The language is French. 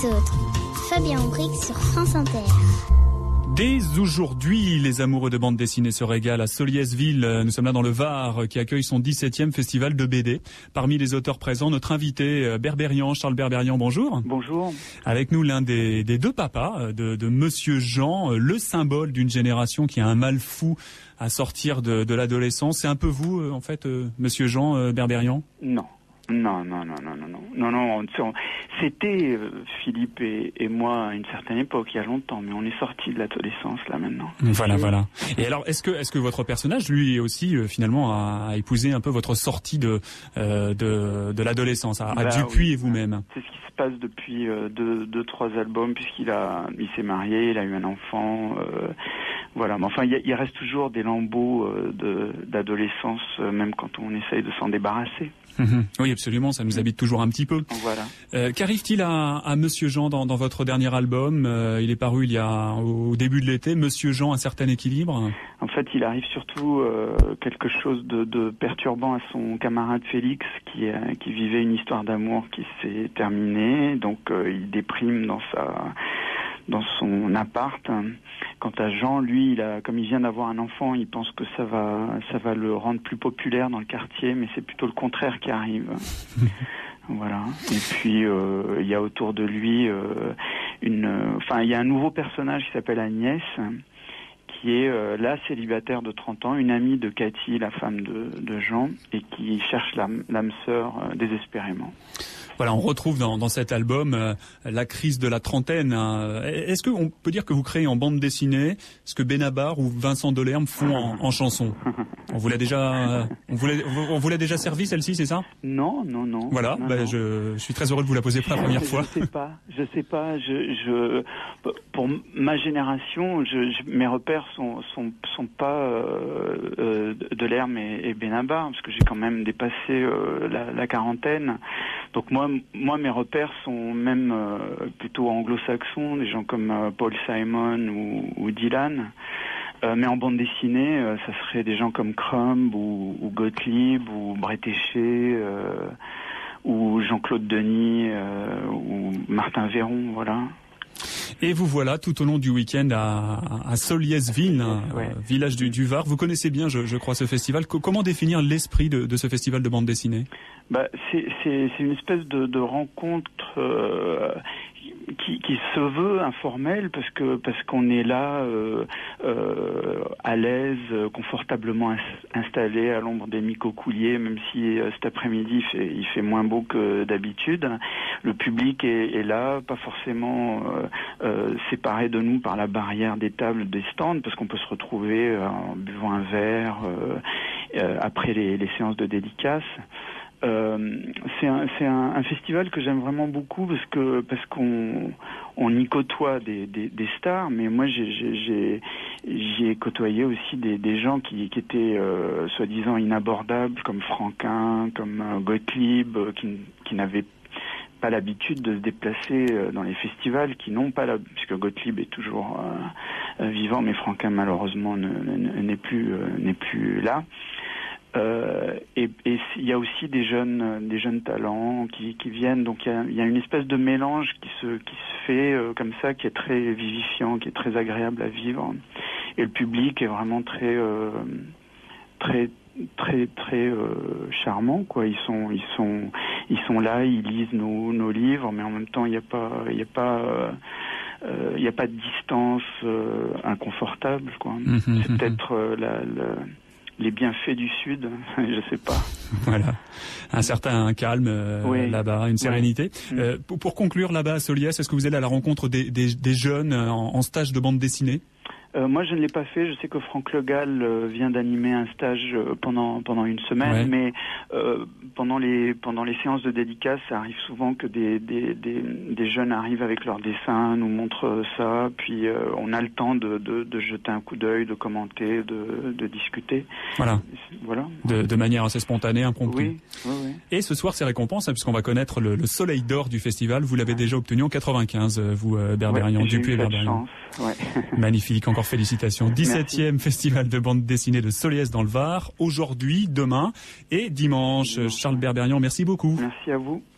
les autres. Fabien Aubric sur France Inter. Dès aujourd'hui, les amoureux de bande dessinée se régalent à Solliès-Ville. Nous sommes là dans le Var, qui accueille son 17e festival de BD. Parmi les auteurs présents, notre invité Berberian, Charles Berberian, bonjour. Bonjour. Avec nous l'un des deux papas de Monsieur Jean, le symbole d'une génération qui a un mal fou à sortir de l'adolescence. C'est un peu vous, en fait, Monsieur Jean Berberian ? Non. Non. C'était Philippe et moi à une certaine époque, il y a longtemps, mais on est sorti de l'adolescence là maintenant. Voilà. Et alors, est-ce que votre personnage, lui aussi, finalement, a épousé un peu votre sortie de l'adolescence, à Dupuis et vous-même? C'est ce qui se passe depuis deux, trois albums, puisqu'il s'est marié, il a eu un enfant. Voilà, mais enfin, il reste toujours des lambeaux d'adolescence, même quand on essaye de s'en débarrasser. Oui, absolument, ça nous habite toujours un petit peu. Voilà. Qu'arrive-t-il à Monsieur Jean dans votre dernier album? Il est paru au début de l'été. Monsieur Jean, un certain équilibre. En fait, il arrive surtout quelque chose de perturbant à son camarade Félix, qui vivait une histoire d'amour qui s'est terminée. Donc, il déprime dans son appart. Quant à Jean, lui, comme il vient d'avoir un enfant, il pense que ça va le rendre plus populaire dans le quartier, mais c'est plutôt le contraire qui arrive. Voilà. Et puis il y a autour de lui il y a un nouveau personnage qui s'appelle Agnès, qui est là célibataire de 30 ans, une amie de Cathy, la femme de Jean, et qui cherche l'âme sœur désespérément. Voilà, on retrouve dans cet album la crise de la trentaine. Est-ce qu'on peut dire que vous créez en bande dessinée ce que Benabar ou Vincent Delerme font en chanson? On vous l'a déjà servi, celle-ci, c'est ça? Non. Voilà, non. Je suis très heureux de vous la poser pour la première fois. Je sais pas. Pour ma génération, mes repères sont pas Delerme et Benabar, parce que j'ai quand même dépassé la quarantaine. Donc moi, mes repères sont même plutôt anglo-saxons, des gens comme Paul Simon ou Dylan. Mais en bande dessinée, ça serait des gens comme Crumb ou Gottlieb ou Bretéché ou Jean-Claude Denis ou Martin Véron, voilà. Et vous voilà tout au long du week-end à Solliès-Ville, village du Var. Vous connaissez bien, je crois, ce festival. Comment définir l'esprit de ce festival de bande dessinée? C'est une espèce de rencontre qui se veut informelle, parce qu'on est là à l'aise, confortablement installé à l'ombre des micocouliers, même si cet après-midi il fait moins beau que d'habitude. Le public est là, pas forcément séparé de nous par la barrière des tables, des stands, parce qu'on peut se retrouver en buvant un verre après les séances de dédicaces. C'est un festival que j'aime vraiment beaucoup parce qu'on y côtoie des stars, mais moi j'y ai côtoyé aussi des gens qui étaient soi-disant inabordables, comme Franquin, comme Gottlieb, qui n'avaient pas l'habitude de se déplacer dans les festivals, puisque Gottlieb est toujours vivant, mais Franquin malheureusement n'est plus là. Et il y a aussi des jeunes talents qui viennent, donc il y a une espèce de mélange qui se fait comme ça, qui est très vivifiant, qui est très agréable à vivre, et le public est vraiment très charmant, quoi. Ils sont là, ils lisent nos livres, mais en même temps il n'y a pas de distance inconfortable, quoi. C'est peut-être les bienfaits du Sud, je sais pas. Voilà, un certain calme là-bas, une sérénité. Pour conclure là-bas à Solliès, est-ce que vous allez à la rencontre des jeunes en stage de bande dessinée? Moi, je ne l'ai pas fait. Je sais que Franck Le Gall vient d'animer un stage pendant une semaine, mais pendant les séances de dédicaces, ça arrive souvent que des jeunes arrivent avec leurs dessins, nous montrent ça, puis on a le temps de jeter un coup d'œil, de commenter, de discuter. Voilà. De manière assez spontanée, impromptue. Oui. Et ce soir, c'est récompense, puisqu'on va connaître le soleil d'or du festival. Vous l'avez déjà obtenu en 95, vous, Berberian, Dupuis et Berberian. Magnifique, encore félicitations. 17e festival de bande dessinée de Solliès dans le Var, aujourd'hui, demain et dimanche. Charles Berberian, merci beaucoup. Merci à vous.